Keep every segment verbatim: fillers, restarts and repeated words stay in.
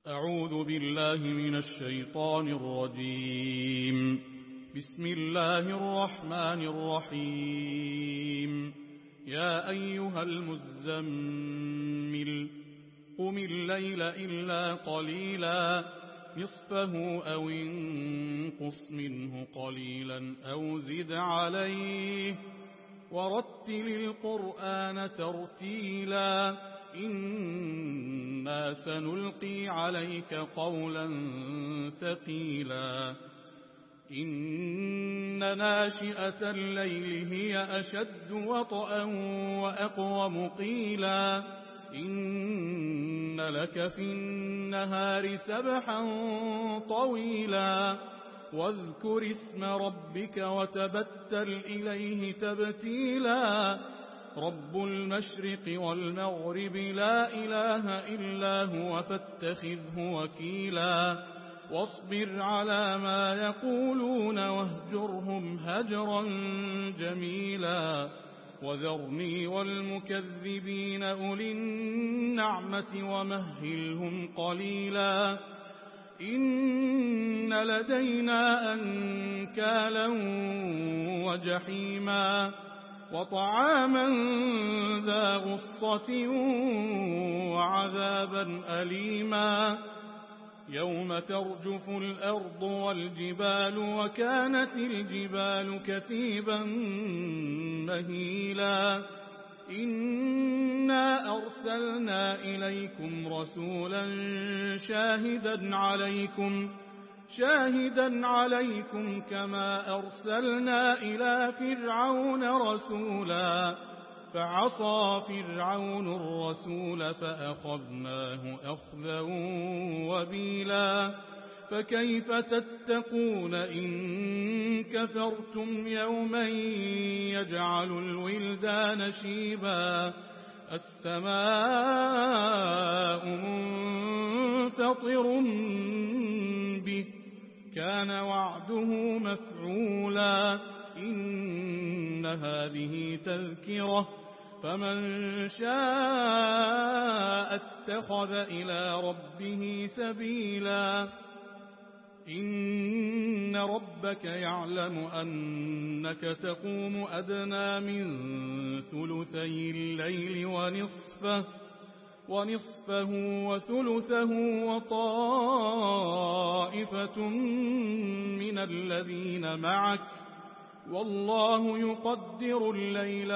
أعوذ بالله من الشيطان الرجيم. بسم الله الرحمن الرحيم. يا أيها المزمل قم الليل إلا قليلا نصفه أو انقص منه قليلا أو زد عليه ورتل القرآن ترتيلا إنا سنلقي عليك قولا ثقيلا إن ناشئة الليل هي أشد وطئا وأقوم قيلا إن لك في النهار سبحا طويلا واذكر اسم ربك وتبتل إليه تبتيلا رب المشرق والمغرب لا إله إلا هو فاتخذه وكيلا واصبر على ما يقولون واهجرهم هجرا جميلا وذرني والمكذبين أولي النعمة ومهلهم قليلا إن لدينا أنكالا وجحيما وطعاما ذا غصة وعذابا أليما يوم ترجف الأرض والجبال وكانت الجبال كثيبا مهيلا إنا أرسلنا إليكم رسولا شاهدا عليكم شاهدا عليكم كما أرسلنا إلى فرعون رسولا فعصى فرعون الرسول فأخذناه أخذا وبيلا فكيف تتقون إن كفرتم يوما يجعل الولدان شيبا السماء منفطر به كان وعده مفعولا إن هذه تذكرة فمن شاء اتخذ إلى ربه سبيلا إن ربك يعلم أنك تقوم أدنى من ثلثي الليل ونصفه ونصفه وثلثه وطائفة من الذين معك والله يقدر الليل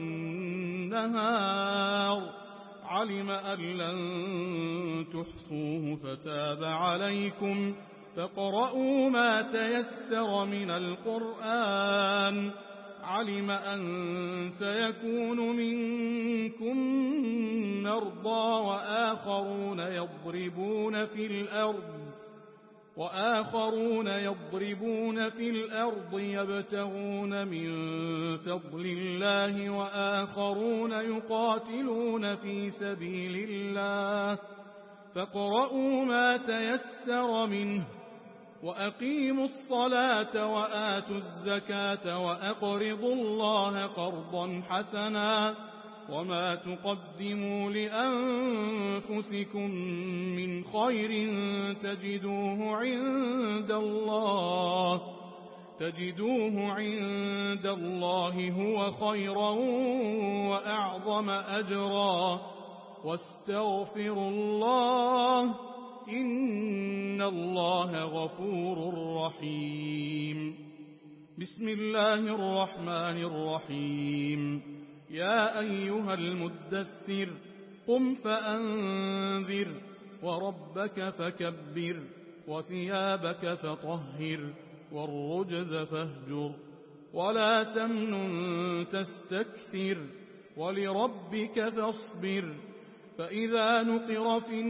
والنهار علم أن لن تحصوه فتاب عليكم فاقرؤوا ما تيسر من القرآن علم أن سيكون منكم مرضى وآخرون يضربون في الأرض وآخرون يضربون في الأرض يبتغون من فضل الله وآخرون يقاتلون في سبيل الله فاقرؤوا ما تيسر منه وأقيموا الصلاة وآتوا الزكاة وأقرضوا الله قرضا حسنا وما تقدموا لأنفسكم من خير تجدوه عند الله تجدوه عند الله هو خيرا وأعظم أجرا واستغفروا الله إن الله غفور رحيم بسم الله الرحمن الرحيم يا أيها المدثر قم فأنذر وربك فكبر وثيابك فطهر والرجز فاهجر ولا تمنن تستكثر ولربك فاصبر فإذا نقر في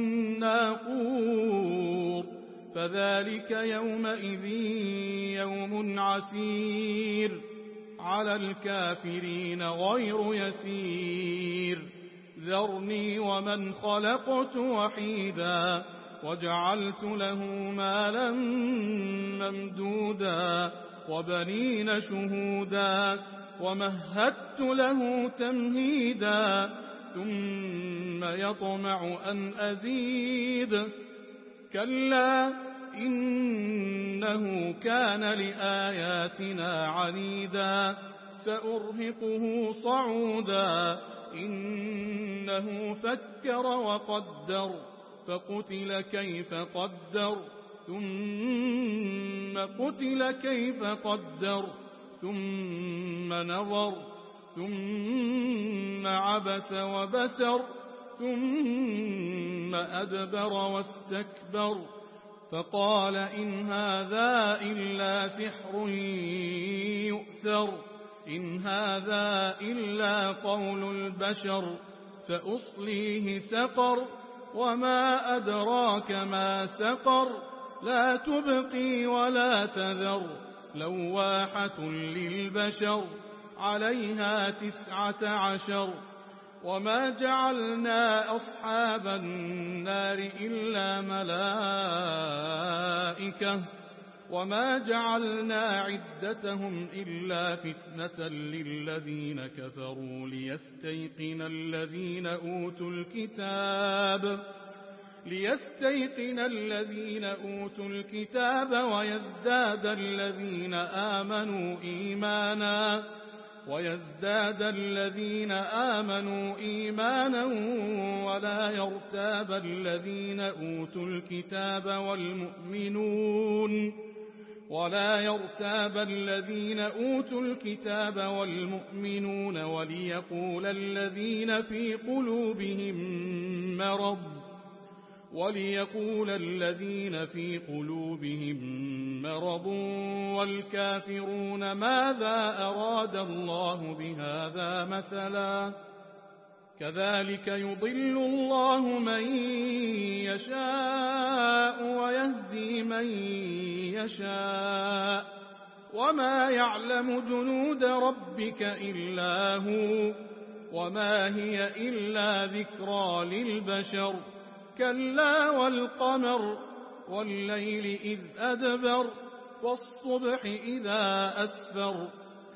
الناقور فذلك يومئذ يوم عسير على الكافرين غير يسير ذرني ومن خلقت وحيدا وجعلت له مالا ممدودا وبنين شهودا ومهدت له تمهيدا ثم يطمع أن أزيد كلا إنه كان لآياتنا عنيدا سأرهقه صعودا إنه فكر وقدر فقتل كيف قدر ثم قتل كيف قدر ثم نظر ثم عبس وبسر ثم أدبر واستكبر فقال إن هذا إلا سحر يؤثر إن هذا إلا قول البشر سأصليه سقر وما أدراك ما سقر لا تبقي ولا تذر لواحة للبشر عليها تسعة عشر وما جعلنا أصحاب النار إلا ملائكة وما جعلنا عدتهم إلا فتنة للذين كفروا ليستيقن الذين أوتوا الكتاب ليستيقن الذين أوتوا الكتاب ويزداد الذين آمنوا إيمانا ويزداد الذين آمنوا إيمانا ولا يرتاب الذين أوتوا الكتاب والمؤمنون ولا يرتاب الذين أوتوا الكتاب والمؤمنون وليقول الذين في قلوبهم مرض وليقول الذين في قلوبهم مرض والكافرون ماذا أراد الله بهذا مثلا كذلك يضل الله من يشاء ويهدي من يشاء وما يعلم جنود ربك إلا هو وما هي إلا ذكرى للبشر كلا والقمر والليل إذ أدبر والصبح إذا أسفر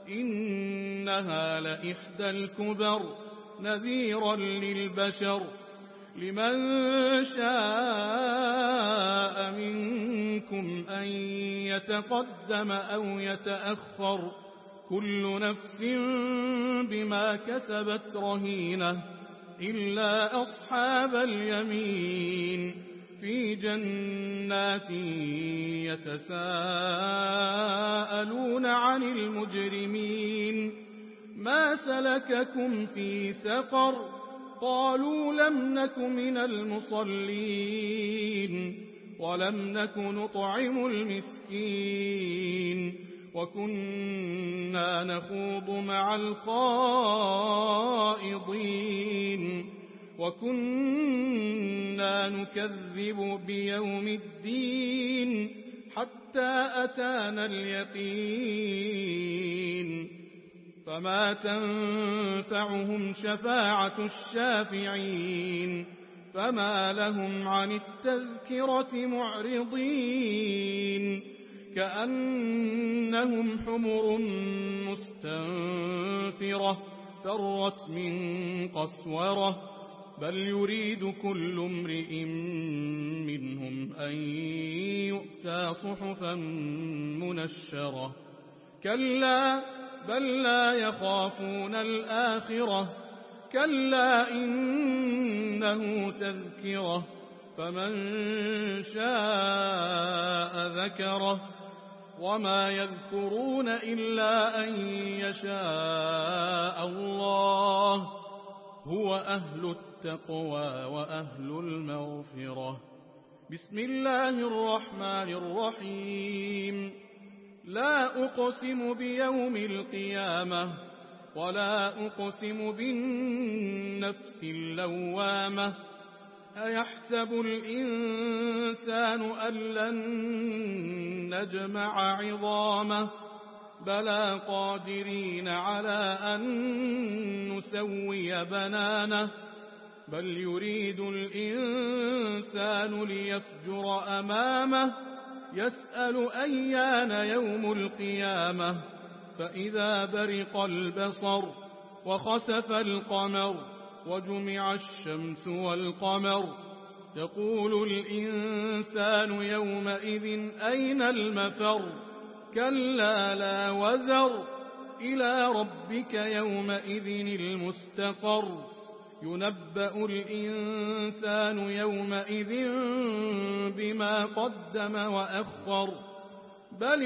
إنها لإحدى الكبر نذيرا للبشر لمن شاء منكم أن يتقدم أو يتأخر كل نفس بما كسبت رهينة إلا أصحاب اليمين في جنات يتساءلون عن المجرمين ما سلككم في سقر قالوا لم نك من المصلين ولم نك نطعم المسكين وكنا نخوض مع الخائضين وكنا نكذب بيوم الدين حتى أتانا اليقين فما تنفعهم شفاعة الشافعين فما لهم عن التذكرة معرضين كأنهم حمر مستنفرة فرت من قسورة بل يريد كل امرئ منهم أن يؤتى صحفا منشرة كلا بل لا يخافون الآخرة كلا إنه تذكرة فمن شاء ذكره وما يذكرون إلا أن يشاء الله هو أهل التقوى وأهل المغفرة بسم الله الرحمن الرحيم لا أقسم بيوم القيامة ولا أقسم بالنفس اللوامة أيحسب الإنسان أن لن نجمع عظامه بلى قادرين على أن نسوي بنانه بل يريد الإنسان ليفجر أمامه يسأل أيان يوم القيامة فإذا برق البصر وخسف القمر وجمع الشمس والقمر يقول الإنسان يومئذ أين المفر كلا لا وزر إلى ربك يومئذ المستقر ينبأ الإنسان يومئذ بما قدم وأخر بل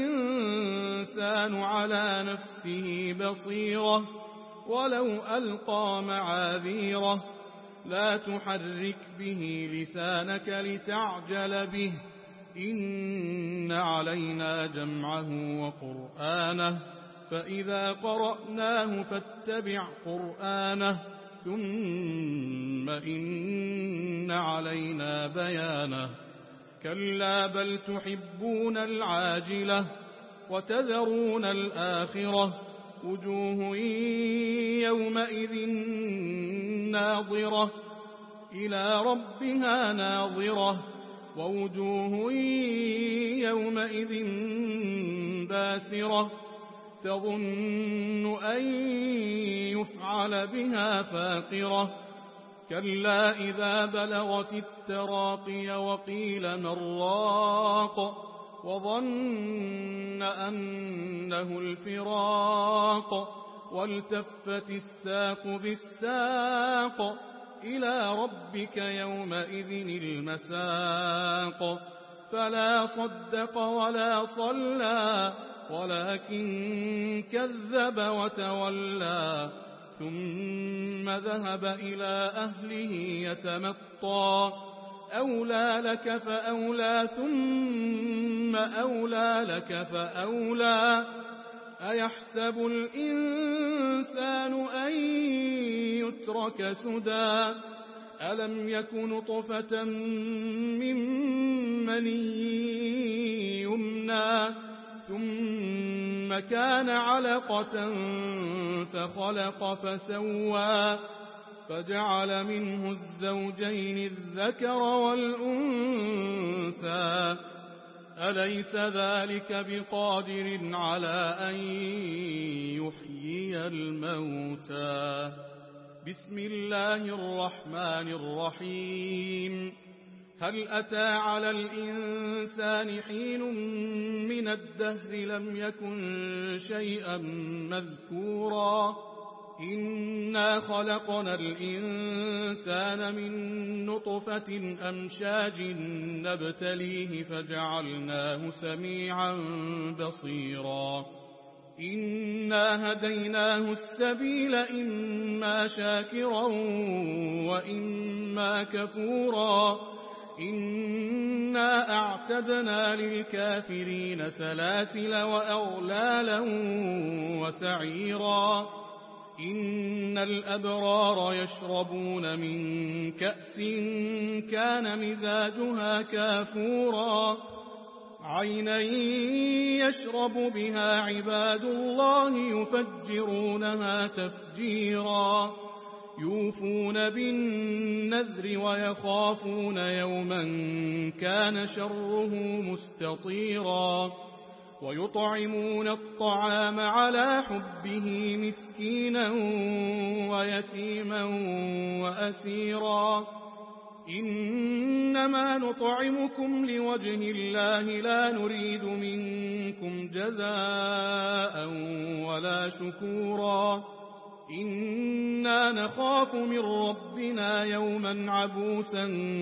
الإنسان على نفسه بصيرة ولو ألقى معاذيره لا تحرك به لسانك لتعجل به إن علينا جمعه وقرآنه فإذا قرأناه فاتبع قرآنه ثم إن علينا بيانه كلا بل تحبون العاجلة وتذرون الآخرة وجوه يومئذ ناظرة إلى ربها ناظرة ووجوه يومئذ باسرة تظن أن يفعل بها فاقرة كلا إذا بلغت التراقي وقيل من راق وظن أنه الفراق والتفت الساق بالساق إلى ربك يومئذ المساق فلا صدق ولا صلى ولكن كذب وتولى ثم ذهب إلى أهله يتمطى أولى لك فأولى ثم أولى لك فأولى أيحسب الإنسان أن يترك سدى ألم يك نطفة من مني يمنى ثم كان علقة فخلق فسوى فجعل منه الزوجين الذكر والأنثى أليس ذلك بقادر على أن يحيي الموتى بسم الله الرحمن الرحيم هل أتى على الإنسان حين من الدهر لم يكن شيئا مذكورا إنا خلقنا الإنسان من نطفة أمشاج نبتليه فجعلناه سميعا بصيرا إنا هديناه السبيل إما شاكرا وإما كفورا إنا أعتدنا للكافرين سلاسل وأغلالا وسعيرا إن الأبرار يشربون من كأس كان مزاجها كافورا عينا يشرب بها عباد الله يفجرونها تفجيرا يوفون بالنذر ويخافون يوما كان شره مستطيرا ويطعمون الطعام على حبه مسكينا ويتيما وأسيرا إنما نطعمكم لوجه الله لا نريد منكم جزاء ولا شكورا إنا نخاف من ربنا يوما عبوسا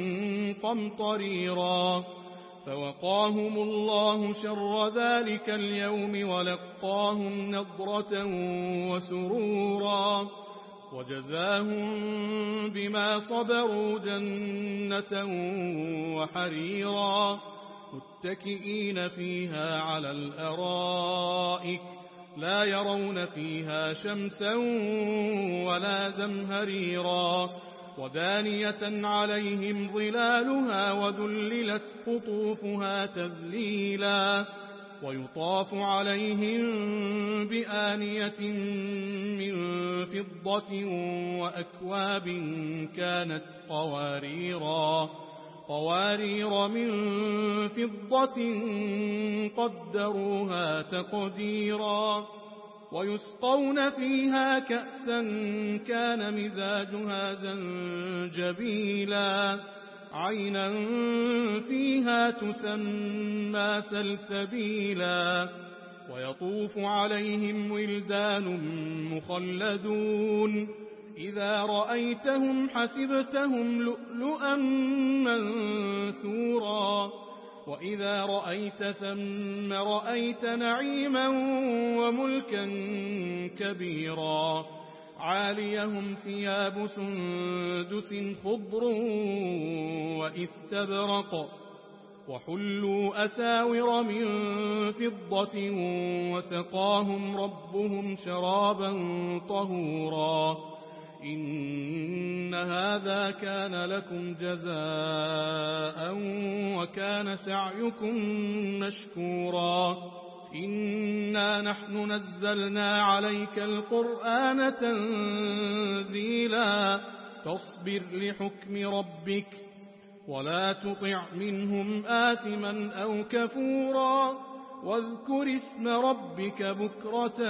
قمطريرا فوقاهم الله شر ذلك اليوم ولقاهم نضرة وسرورا وجزاهم بما صبروا جنة وحريرا متكئين فيها على الأرائك لا يرون فيها شمسا ولا زمهريرا ودانية عليهم ظلالها وذللت قطوفها تذليلا ويطاف عليهم بآنية من فضة وأكواب كانت قواريرا قوارير من فضة قدروها تقديرا ويسقون فيها كأسا كان مزاجها زنجبيلا عينا فيها تسمى سلسبيلا ويطوف عليهم ولدان مخلدون إذا رأيتهم حسبتهم لؤلؤا منثورا وإذا رأيت ثم رأيت نعيما وملكا كبيرا عاليهم ثياب سندس خضر وإستبرق وحلوا أساور من فضة وسقاهم ربهم شرابا طهورا إن هذا كان لكم جزاء وكان سعيكم مشكورا إنا نحن نزلنا عليك القرآن تنزيلا فاصبر لحكم ربك ولا تطع منهم آثما أو كفورا واذكر اسم ربك بكرة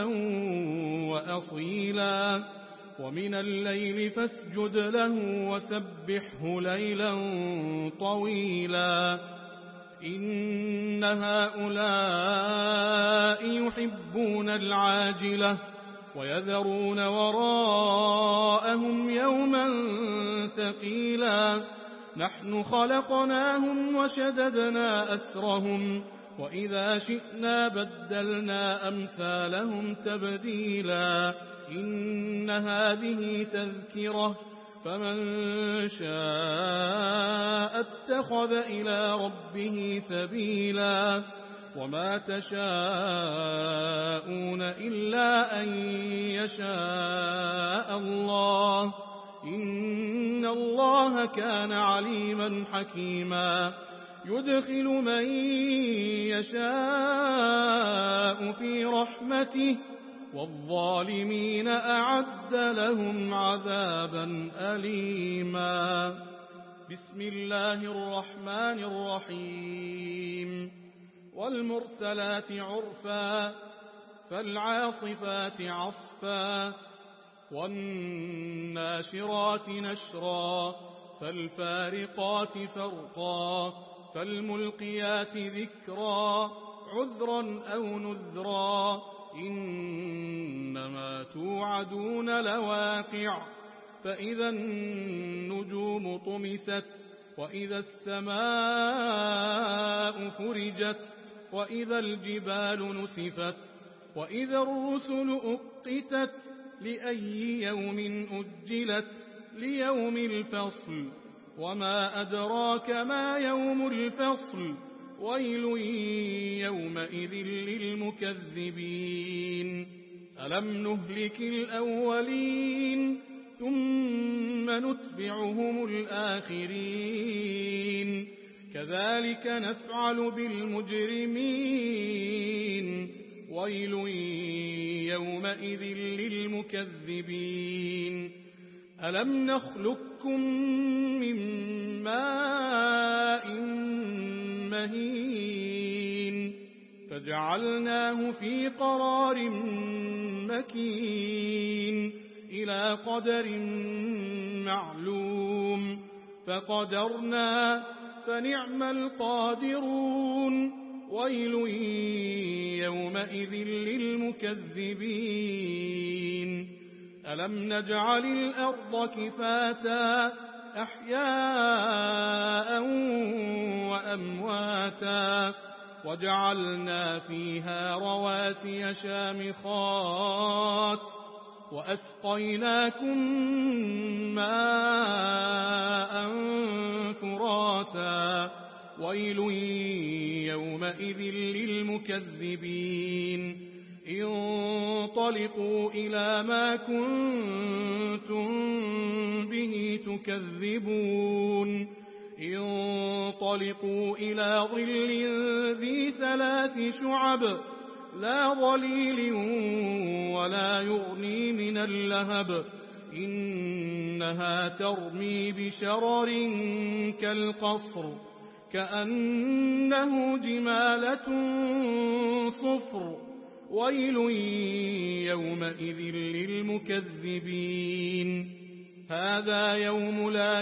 وأصيلا ومن الليل فاسجد له وسبحه ليلا طويلا إن هؤلاء يحبون العاجلة ويذرون وراءهم يوما ثقيلا نحن خلقناهم وشددنا أسرهم وإذا شئنا بدلنا أمثالهم تبديلا إن هذه تذكرة فمن شاء اتخذ إلى ربه سبيلا وما تشاءون إلا أن يشاء الله إن الله كان عليما حكيما يدخل من يشاء في رحمته والظالمين أعد لهم عذابا أليما بسم الله الرحمن الرحيم والمرسلات عرفا فالعاصفات عصفا والناشرات نشرا فالفارقات فرقا فالملقيات ذكرا عذرا أو نذرا إنما توعدون لواقع فإذا النجوم طمست وإذا السماء فرجت وإذا الجبال نسفت وإذا الرسل أقتت لأي يوم أجلت ليوم الفصل وما أدراك ما يوم الفصل ويل يومئذ للمكذبين ألم نهلك الأولين ثم نتبعهم الآخرين كذلك نفعل بالمجرمين ويل يومئذ للمكذبين ألم نخلقكم من ماء مهين فجعلناه في قرار مكين إلى قدر معلوم فقدرنا فنعم القادرون ويل يومئذ للمكذبين ألم نجعل الأرض كفاتا أحياء وأمواتا وجعلنا فيها رواسي شامخات وأسقيناكم ماء فراتا ويل يومئذ للمكذبين انطلقوا إلى ما كنتم به تكذبون انطلقوا إلى ظل ذي ثلاث شعب لا ظليل ولا يغني من اللهب إنها ترمي بشرر كالقصر كأنه جمالة صفر ويل يومئذ للمكذبين هذا يوم لا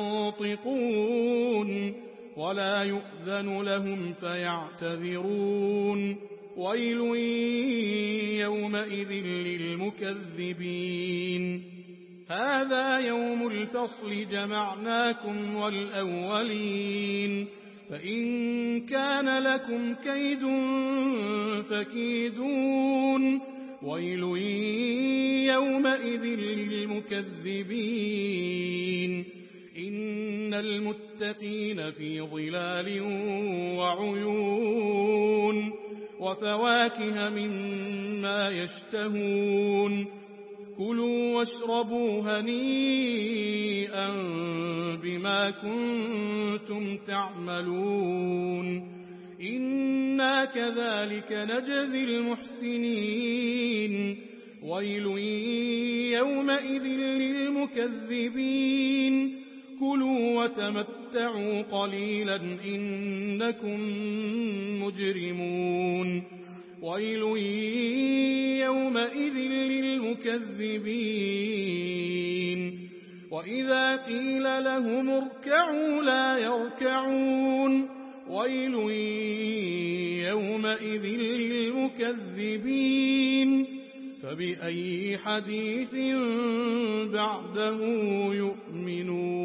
ينطقون ولا يؤذن لهم فيعتذرون ويل يومئذ للمكذبين هذا يوم الفصل جمعناكم والأولين فإن كان لكم كيد فكيدون ويل يومئذ للمكذبين إن المتقين في ظلال وعيون وفواكه مما يشتهون كلوا واشربوا هنيئا بما كنتم تعملون إنا كذلك نجزي المحسنين ويل يومئذ للمكذبين كلوا وتمتعوا قليلا إنكم مجرمون ويل يومئذ للمكذبين وإذا قيل لهم اركعوا لا يركعون ويل يومئذ للمكذبين فبأي حديث بعده يؤمنون